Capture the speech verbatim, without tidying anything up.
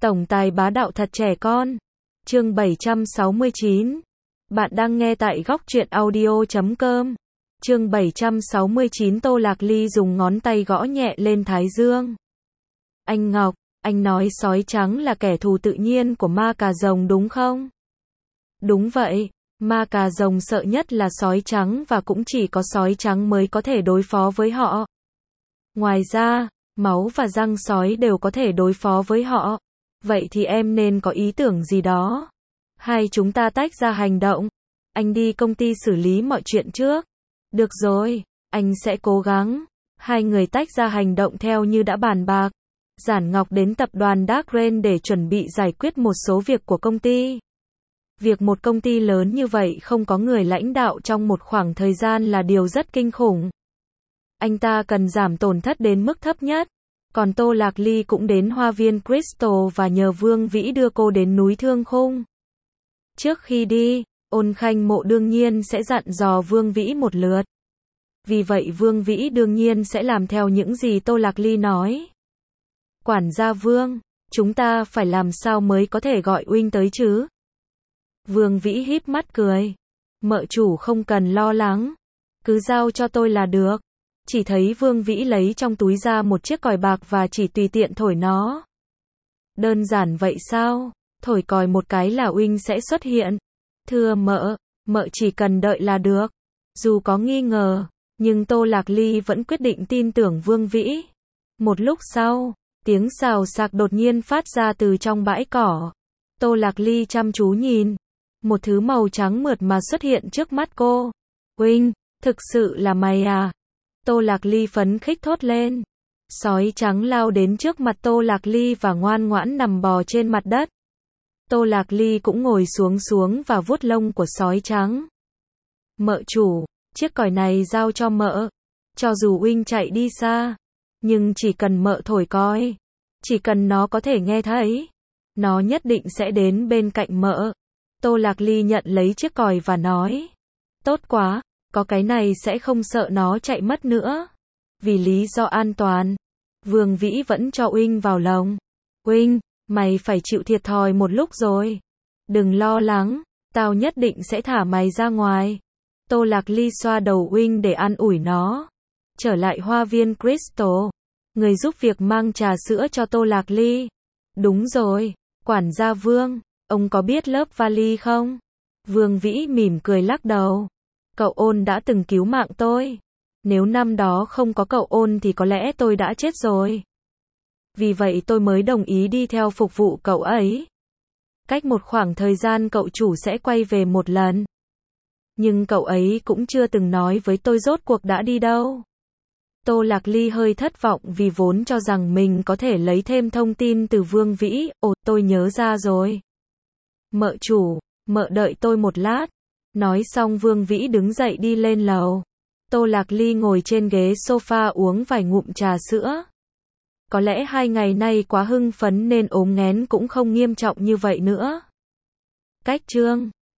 Tổng tài bá đạo thật trẻ con. Chương bảy trăm sáu mươi chín. Bạn đang nghe tại góc truyện audio chấm com. Chương bảy trăm sáu mươi chín. Tô Lạc Ly dùng ngón tay gõ nhẹ lên thái dương. Anh Ngọc, anh nói sói trắng là kẻ thù tự nhiên của ma cà rồng đúng không? Đúng vậy, ma cà rồng sợ nhất là sói trắng và cũng chỉ có sói trắng mới có thể đối phó với họ. Ngoài ra, máu và răng sói đều có thể đối phó với họ. Vậy thì em nên có ý tưởng gì đó. Hai chúng ta tách ra hành động. Anh đi công ty xử lý mọi chuyện trước. Được rồi, anh sẽ cố gắng. Hai người tách ra hành động theo như đã bàn bạc. Giản Ngọc đến tập đoàn Dark Rain để chuẩn bị giải quyết một số việc của công ty. Việc một công ty lớn như vậy không có người lãnh đạo trong một khoảng thời gian là điều rất kinh khủng. Anh ta cần giảm tổn thất đến mức thấp nhất. Còn Tô Lạc Ly cũng đến Hoa viên Crystal và nhờ Vương Vĩ đưa cô đến núi Thương Khung. Trước khi đi, Ôn Khanh Mộ đương nhiên sẽ dặn dò Vương Vĩ một lượt. Vì vậy Vương Vĩ đương nhiên sẽ làm theo những gì Tô Lạc Ly nói. Quản gia Vương, chúng ta phải làm sao mới có thể gọi Uinh tới chứ? Vương Vĩ híp mắt cười. Mợ chủ không cần lo lắng. Cứ giao cho tôi là được. Chỉ thấy Vương Vĩ lấy trong túi ra một chiếc còi bạc và chỉ tùy tiện thổi nó. Đơn giản vậy sao? Thổi còi một cái là Uinh sẽ xuất hiện. Thưa mợ, mợ chỉ cần đợi là được. Dù có nghi ngờ, nhưng Tô Lạc Ly vẫn quyết định tin tưởng Vương Vĩ. Một lúc sau, tiếng xào xạc đột nhiên phát ra từ trong bãi cỏ. Tô Lạc Ly chăm chú nhìn. Một thứ màu trắng mượt mà xuất hiện trước mắt cô. Uinh, thực sự là mày à? Tô Lạc Ly phấn khích thốt lên. Sói trắng lao đến trước mặt Tô Lạc Ly và ngoan ngoãn nằm bò trên mặt đất. Tô Lạc Ly cũng ngồi xuống xuống và vuốt lông của sói trắng. Mợ chủ, chiếc còi này giao cho mợ. Cho dù Uinh chạy đi xa, nhưng chỉ cần mợ thổi còi, chỉ cần nó có thể nghe thấy, nó nhất định sẽ đến bên cạnh mợ. Tô Lạc Ly nhận lấy chiếc còi và nói. Tốt quá. Có cái này sẽ không sợ nó chạy mất nữa. Vì lý do an toàn, Vương Vĩ vẫn cho Uinh vào lồng. Uinh, mày phải chịu thiệt thòi một lúc rồi. Đừng lo lắng, tao nhất định sẽ thả mày ra ngoài. Tô Lạc Ly xoa đầu Uinh để an ủi nó. Trở lại hoa viên Crystal, người giúp việc mang trà sữa cho Tô Lạc Ly. Đúng rồi, quản gia Vương, ông có biết lớp vali không? Vương Vĩ mỉm cười lắc đầu. Cậu Ôn đã từng cứu mạng tôi. Nếu năm đó không có cậu Ôn thì có lẽ tôi đã chết rồi. Vì vậy tôi mới đồng ý đi theo phục vụ cậu ấy. Cách một khoảng thời gian cậu chủ sẽ quay về một lần. Nhưng cậu ấy cũng chưa từng nói với tôi rốt cuộc đã đi đâu. Tô Lạc Ly hơi thất vọng vì vốn cho rằng mình có thể lấy thêm thông tin từ Vương Vĩ. Ồ, tôi nhớ ra rồi. Mợ chủ, mợ đợi tôi một lát. Nói xong Vương Vĩ đứng dậy đi lên lầu. Tô Lạc Ly ngồi trên ghế sofa uống vài ngụm trà sữa. Có lẽ hai ngày nay quá hưng phấn nên ốm nghén cũng không nghiêm trọng như vậy nữa. Cách chương